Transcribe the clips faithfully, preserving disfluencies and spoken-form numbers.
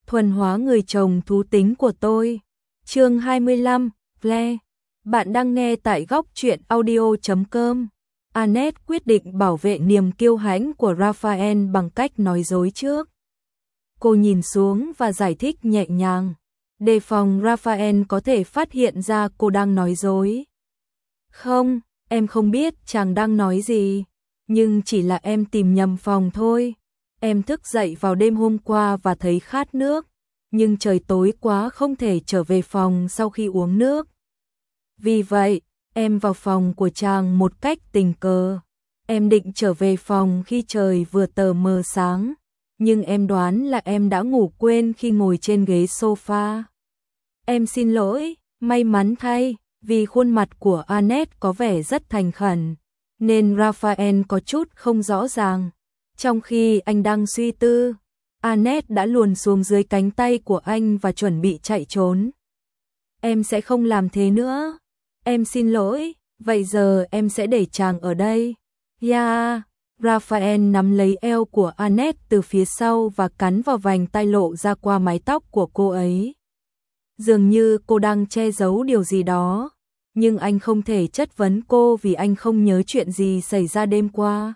thuần hóa người chồng thú tính của tôi. Chương hai mươi lăm, Ple. Bạn đang nghe tại góc truyện audio chấm com. Annette quyết định bảo vệ niềm kiêu hãnh của Raphael bằng cách nói dối trước. Cô nhìn xuống và giải thích nhẹ nhàng, đề phòng Raphael có thể phát hiện ra cô đang nói dối. Không, em không biết chàng đang nói gì, nhưng chỉ là em tìm nhầm phòng thôi. Em thức dậy vào đêm hôm qua và thấy khát nước, nhưng trời tối quá không thể trở về phòng sau khi uống nước. Vì vậy, em vào phòng của chàng một cách tình cờ. Em định trở về phòng khi trời vừa tờ mờ sáng, nhưng em đoán là em đã ngủ quên khi ngồi trên ghế sofa. Em xin lỗi, may mắn thay, vì khuôn mặt của Annette có vẻ rất thành khẩn, nên Raphael có chút không rõ ràng. Trong khi anh đang suy tư, Annette đã luồn xuống dưới cánh tay của anh và chuẩn bị chạy trốn. Em sẽ không làm thế nữa. Em xin lỗi, vậy giờ em sẽ để chàng ở đây. Yeah. Raphael nắm lấy eo của Annette từ phía sau và cắn vào vành tai lộ ra qua mái tóc của cô ấy. Dường như cô đang che giấu điều gì đó, nhưng anh không thể chất vấn cô vì anh không nhớ chuyện gì xảy ra đêm qua.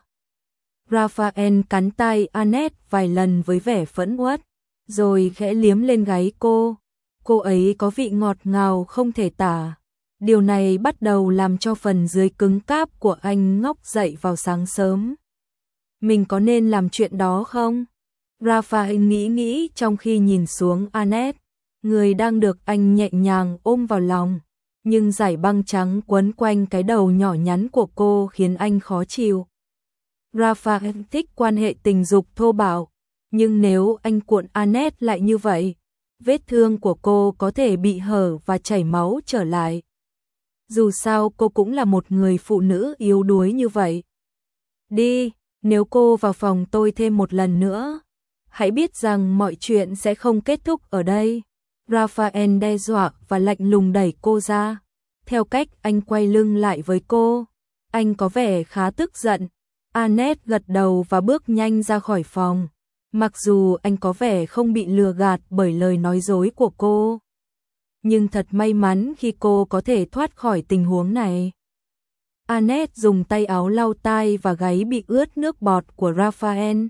Raphael cắn tay Annette vài lần với vẻ phẫn uất, rồi khẽ liếm lên gáy cô. Cô ấy có vị ngọt ngào không thể tả. Điều này bắt đầu làm cho phần dưới cứng cáp của anh ngóc dậy vào sáng sớm. Mình có nên làm chuyện đó không? Raphael nghĩ nghĩ trong khi nhìn xuống Annette, người đang được anh nhẹ nhàng ôm vào lòng, nhưng dải băng trắng quấn quanh cái đầu nhỏ nhắn của cô khiến anh khó chịu. Raphael thích quan hệ tình dục thô bạo, nhưng nếu anh cuộn Annette lại như vậy, vết thương của cô có thể bị hở và chảy máu trở lại. Dù sao cô cũng là một người phụ nữ yếu đuối như vậy. Đi, nếu cô vào phòng tôi thêm một lần nữa, hãy biết rằng mọi chuyện sẽ không kết thúc ở đây. Raphael đe dọa và lạnh lùng đẩy cô ra. Theo cách anh quay lưng lại với cô, anh có vẻ khá tức giận. Annette gật đầu và bước nhanh ra khỏi phòng. Mặc dù anh có vẻ không bị lừa gạt bởi lời nói dối của cô, nhưng thật may mắn khi cô có thể thoát khỏi tình huống này. Annette dùng tay áo lau tai và gáy bị ướt nước bọt của Raphael.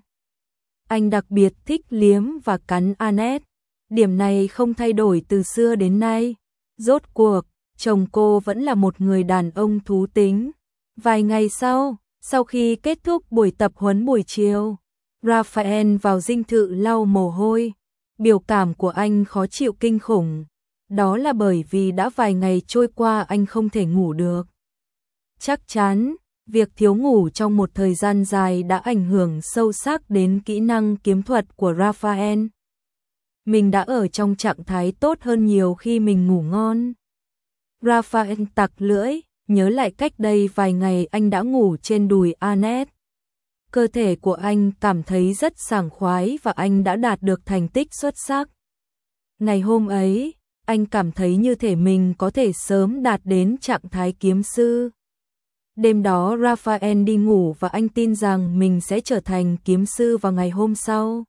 Anh đặc biệt thích liếm và cắn Annette. Điểm này không thay đổi từ xưa đến nay. Rốt cuộc, chồng cô vẫn là một người đàn ông thú tính. Vài ngày sau, sau khi kết thúc buổi tập huấn buổi chiều, Raphael vào dinh thự lau mồ hôi. Biểu cảm của anh khó chịu kinh khủng. Đó là bởi vì đã vài ngày trôi qua anh không thể ngủ được. Chắc chắn, việc thiếu ngủ trong một thời gian dài đã ảnh hưởng sâu sắc đến kỹ năng kiếm thuật của Raphael. Mình đã ở trong trạng thái tốt hơn nhiều khi mình ngủ ngon. Raphael tặc lưỡi, nhớ lại cách đây vài ngày anh đã ngủ trên đùi Annette. Cơ thể của anh cảm thấy rất sảng khoái và anh đã đạt được thành tích xuất sắc. Ngày hôm ấy, anh cảm thấy như thể mình có thể sớm đạt đến trạng thái kiếm sư. Đêm đó Raphael đi ngủ và anh tin rằng mình sẽ trở thành kiếm sư vào ngày hôm sau.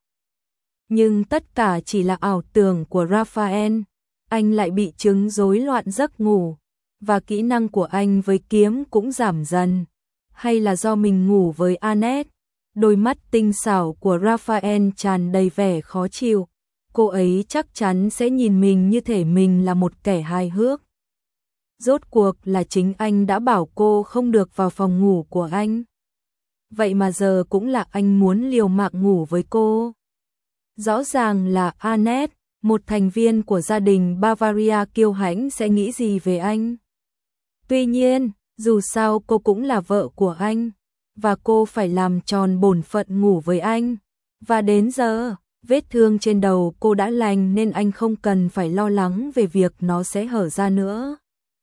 Nhưng tất cả chỉ là ảo tưởng của Raphael. Anh lại bị chứng rối loạn giấc ngủ, và kỹ năng của anh với kiếm cũng giảm dần. Hay là do mình ngủ với Annette? Đôi mắt tinh xảo của Raphael tràn đầy vẻ khó chịu. Cô ấy chắc chắn sẽ nhìn mình như thể mình là một kẻ hài hước. Rốt cuộc là chính anh đã bảo cô không được vào phòng ngủ của anh. Vậy mà giờ cũng là anh muốn liều mạng ngủ với cô. Rõ ràng là Annette, một thành viên của gia đình Bavaria kiêu hãnh sẽ nghĩ gì về anh. Tuy nhiên, dù sao cô cũng là vợ của anh, và cô phải làm tròn bổn phận ngủ với anh. Và đến giờ, vết thương trên đầu cô đã lành nên anh không cần phải lo lắng về việc nó sẽ hở ra nữa.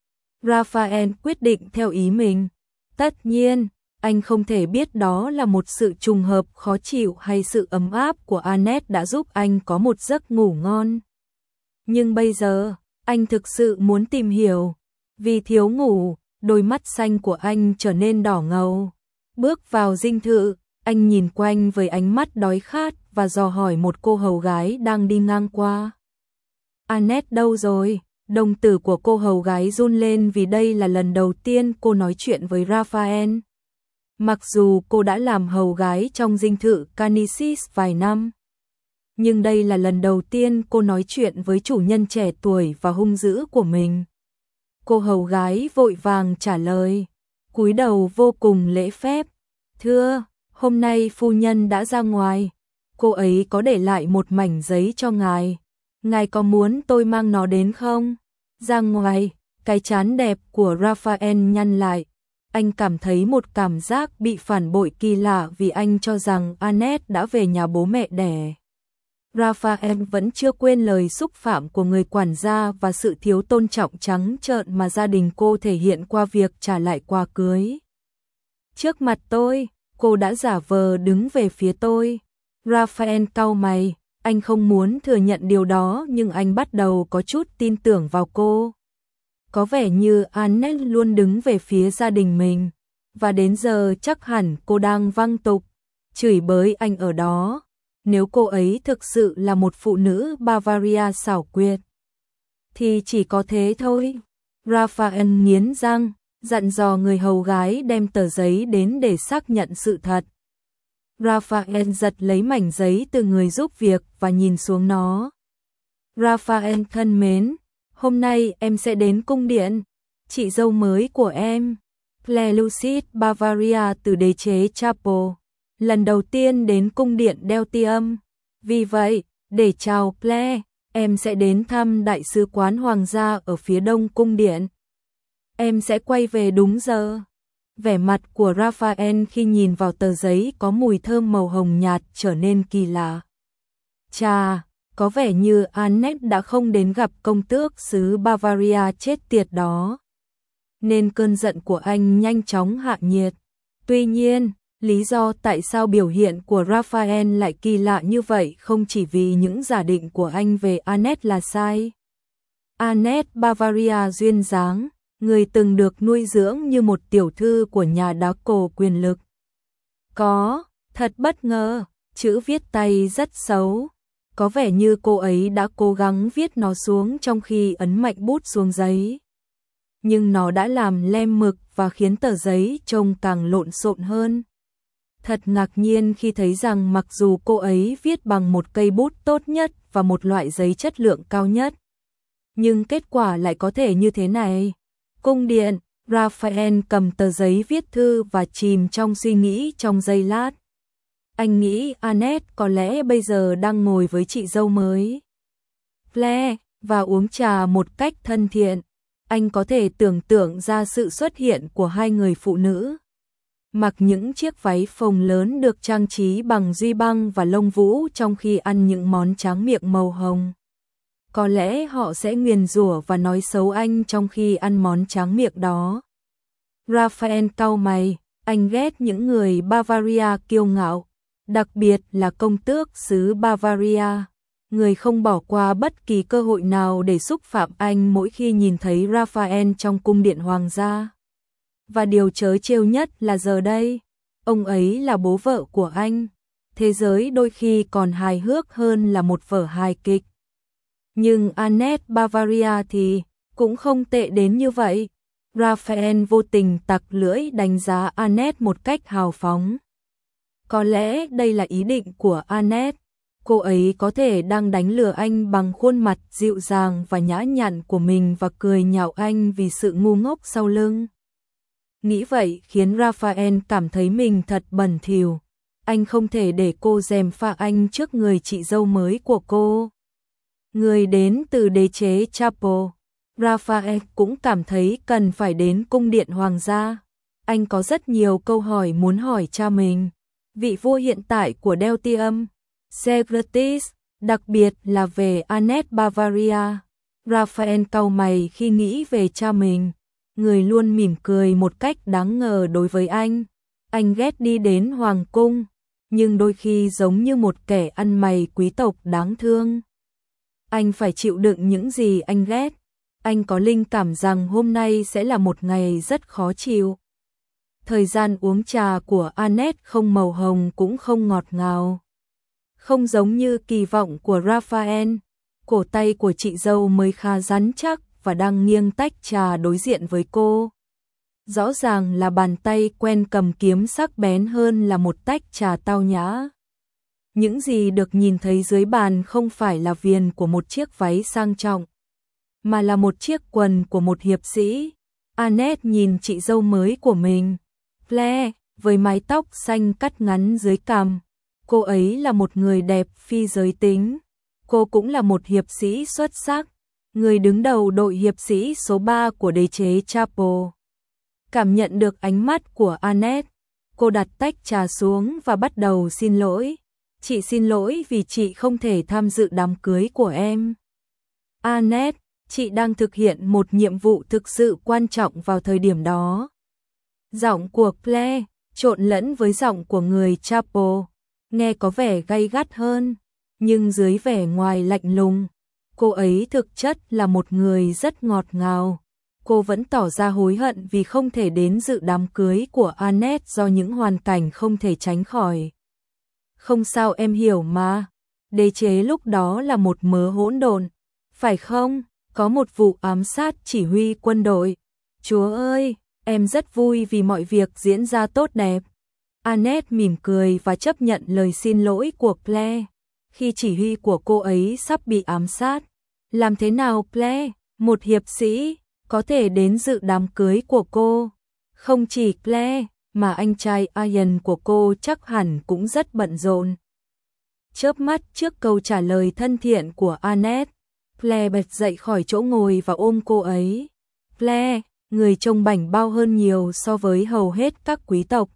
Raphael quyết định theo ý mình. Tất nhiên, anh không thể biết đó là một sự trùng hợp khó chịu hay sự ấm áp của Annette đã giúp anh có một giấc ngủ ngon. Nhưng bây giờ, anh thực sự muốn tìm hiểu. Vì thiếu ngủ, đôi mắt xanh của anh trở nên đỏ ngầu. Bước vào dinh thự, Anh nhìn quanh với ánh mắt đói khát và dò hỏi một cô hầu gái đang đi ngang qua. Annette đâu rồi? Đồng tử của cô hầu gái run lên vì đây là lần đầu tiên cô nói chuyện với Raphael. Mặc dù cô đã làm hầu gái trong dinh thự Canisius vài năm, nhưng đây là lần đầu tiên cô nói chuyện với chủ nhân trẻ tuổi và hung dữ của mình. Cô hầu gái vội vàng trả lời, cúi đầu vô cùng lễ phép. Thưa, hôm nay phu nhân đã ra ngoài, cô ấy có để lại một mảnh giấy cho ngài. Ngài có muốn tôi mang nó đến không? Ra ngoài, cái trán đẹp của Raphael nhăn lại. Anh cảm thấy một cảm giác bị phản bội kỳ lạ vì anh cho rằng Annette đã về nhà bố mẹ đẻ. Raphael vẫn chưa quên lời xúc phạm của người quản gia và sự thiếu tôn trọng trắng trợn mà gia đình cô thể hiện qua việc trả lại quà cưới. Trước mặt tôi, cô đã giả vờ đứng về phía tôi. Raphael cau mày, anh không muốn thừa nhận điều đó nhưng anh bắt đầu có chút tin tưởng vào cô. Có vẻ như Annette luôn đứng về phía gia đình mình, và đến giờ chắc hẳn cô đang văng tục, chửi bới anh ở đó. Nếu cô ấy thực sự là một phụ nữ Bavaria xảo quyệt, thì chỉ có thế thôi. Raphael nghiến răng, dặn dò người hầu gái đem tờ giấy đến để xác nhận sự thật. Raphael giật lấy mảnh giấy từ người giúp việc và nhìn xuống nó. Raphael thân mến, hôm nay em sẽ đến cung điện, chị dâu mới của em, Claire Lucid Bavaria từ đế chế Chapel, lần đầu tiên đến cung điện Deltium. Vì vậy, để chào Claire, em sẽ đến thăm đại sứ quán hoàng gia ở phía đông cung điện. Em sẽ quay về đúng giờ. Vẻ mặt của Raphael khi nhìn vào tờ giấy có mùi thơm màu hồng nhạt trở nên kỳ lạ. Chà, có vẻ như Annette đã không đến gặp công tước xứ Bavaria chết tiệt đó, nên cơn giận của anh nhanh chóng hạ nhiệt. Tuy nhiên, lý do tại sao biểu hiện của Raphael lại kỳ lạ như vậy không chỉ vì những giả định của anh về Annette là sai. Annette Bavaria duyên dáng, người từng được nuôi dưỡng như một tiểu thư của nhà đá cổ quyền lực. Có, thật bất ngờ, chữ viết tay rất xấu. Có vẻ như cô ấy đã cố gắng viết nó xuống trong khi ấn mạnh bút xuống giấy. Nhưng nó đã làm lem mực và khiến tờ giấy trông càng lộn xộn hơn. Thật ngạc nhiên khi thấy rằng mặc dù cô ấy viết bằng một cây bút tốt nhất và một loại giấy chất lượng cao nhất, nhưng kết quả lại có thể như thế này. Cung điện, Raphael cầm tờ giấy viết thư và chìm trong suy nghĩ trong giây lát. Anh nghĩ Annette có lẽ bây giờ đang ngồi với chị dâu mới, Claire, và uống trà một cách thân thiện. Anh có thể tưởng tượng ra sự xuất hiện của hai người phụ nữ, mặc những chiếc váy phồng lớn được trang trí bằng duy băng và lông vũ trong khi ăn những món tráng miệng màu hồng. Có lẽ họ sẽ nguyền rủa và nói xấu anh trong khi ăn món tráng miệng đó. Raphael cau mày, anh ghét những người Bavaria kiêu ngạo, đặc biệt là công tước xứ Bavaria. Người không bỏ qua bất kỳ cơ hội nào để xúc phạm anh mỗi khi nhìn thấy Raphael trong cung điện hoàng gia. Và điều trớ trêu nhất là giờ đây, ông ấy là bố vợ của anh. Thế giới đôi khi còn hài hước hơn là một vở hài kịch. Nhưng Annette Bavaria thì cũng không tệ đến như vậy. Raphael vô tình tặc lưỡi đánh giá Annette một cách hào phóng. Có lẽ đây là ý định của Annette. Cô ấy có thể đang đánh lừa anh bằng khuôn mặt dịu dàng và nhã nhặn của mình và cười nhạo anh vì sự ngu ngốc sau lưng. Nghĩ vậy khiến Raphael cảm thấy mình thật bẩn thỉu. Anh không thể để cô gièm pha anh trước người chị dâu mới của cô. Người đến từ đế chế Chapel, Raphael cũng cảm thấy cần phải đến cung điện hoàng gia. Anh có rất nhiều câu hỏi muốn hỏi cha mình, vị vua hiện tại của Deltium, Secretis, đặc biệt là về Annette Bavaria. Raphael cau mày khi nghĩ về cha mình, người luôn mỉm cười một cách đáng ngờ đối với anh. Anh ghét đi đến hoàng cung, nhưng đôi khi giống như một kẻ ăn mày quý tộc đáng thương. Anh phải chịu đựng những gì anh ghét. Anh có linh cảm rằng hôm nay sẽ là một ngày rất khó chịu. Thời gian uống trà của Annette không màu hồng cũng không ngọt ngào. Không giống như kỳ vọng của Raphael, cổ tay của chị dâu mới khá rắn chắc và đang nghiêng tách trà đối diện với cô. Rõ ràng là bàn tay quen cầm kiếm sắc bén hơn là một tách trà tao nhã. Những gì được nhìn thấy dưới bàn không phải là viền của một chiếc váy sang trọng, mà là một chiếc quần của một hiệp sĩ. Annette nhìn chị dâu mới của mình, Claire, với mái tóc xanh cắt ngắn dưới cằm. Cô ấy là một người đẹp phi giới tính. Cô cũng là một hiệp sĩ xuất sắc, người đứng đầu đội hiệp sĩ số ba của đế chế Chapel. Cảm nhận được ánh mắt của Annette, cô đặt tách trà xuống và bắt đầu xin lỗi. Chị xin lỗi vì chị không thể tham dự đám cưới của em. Annette, chị đang thực hiện một nhiệm vụ thực sự quan trọng vào thời điểm đó. Giọng của Claire trộn lẫn với giọng của người Chapel, nghe có vẻ gay gắt hơn, nhưng dưới vẻ ngoài lạnh lùng, cô ấy thực chất là một người rất ngọt ngào. Cô vẫn tỏ ra hối hận vì không thể đến dự đám cưới của Annette do những hoàn cảnh không thể tránh khỏi. Không sao, em hiểu mà. Đế chế lúc đó là một mớ hỗn độn, phải không? Có một vụ ám sát chỉ huy quân đội. Chúa ơi, em rất vui vì mọi việc diễn ra tốt đẹp. Annette mỉm cười và chấp nhận lời xin lỗi của Claire. Khi chỉ huy của cô ấy sắp bị ám sát, làm thế nào Claire, một hiệp sĩ, có thể đến dự đám cưới của cô? Không chỉ Claire, mà anh trai Ian của cô chắc hẳn cũng rất bận rộn. Chớp mắt trước câu trả lời thân thiện của Annette, Claire bật dậy khỏi chỗ ngồi và ôm cô ấy. Claire, người trông bảnh bao hơn nhiều so với hầu hết các quý tộc.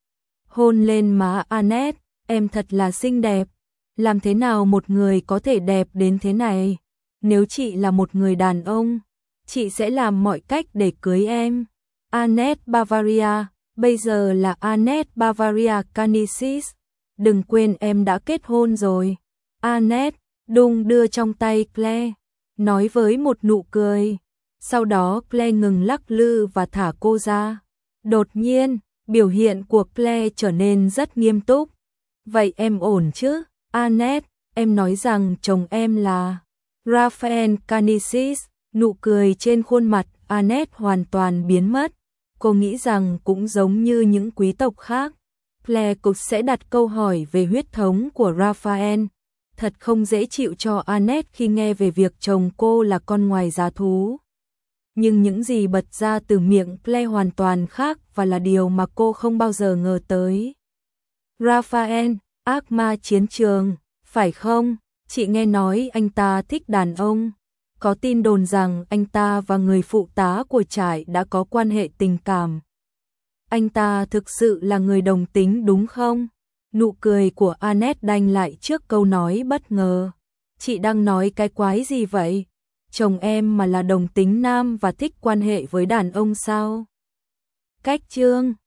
Hôn lên má Annette, em thật là xinh đẹp. Làm thế nào một người có thể đẹp đến thế này? Nếu chị là một người đàn ông, chị sẽ làm mọi cách để cưới em. Annette Bavaria, bây giờ là Annette Bavaria Canicis. Đừng quên em đã kết hôn rồi. Annette đung đưa trong tay Claire, nói với một nụ cười. Sau đó Claire ngừng lắc lư và thả cô ra. Đột nhiên, biểu hiện của Claire trở nên rất nghiêm túc. Vậy em ổn chứ? Annette, em nói rằng chồng em là Raphael Canicis. Nụ cười trên khuôn mặt Annette hoàn toàn biến mất. Cô nghĩ rằng cũng giống như những quý tộc khác, Claire cũng sẽ đặt câu hỏi về huyết thống của Raphael. Thật không dễ chịu cho Annette khi nghe về việc chồng cô là con ngoài giá thú. Nhưng những gì bật ra từ miệng Claire hoàn toàn khác và là điều mà cô không bao giờ ngờ tới. Raphael, ác ma chiến trường, phải không? Chị nghe nói anh ta thích đàn ông. Có tin đồn rằng anh ta và người phụ tá của trại đã có quan hệ tình cảm. Anh ta thực sự là người đồng tính đúng không? Nụ cười của Annette đanh lại trước câu nói bất ngờ. Chị đang nói cái quái gì vậy? Chồng em mà là đồng tính nam và thích quan hệ với đàn ông sao? Cách chương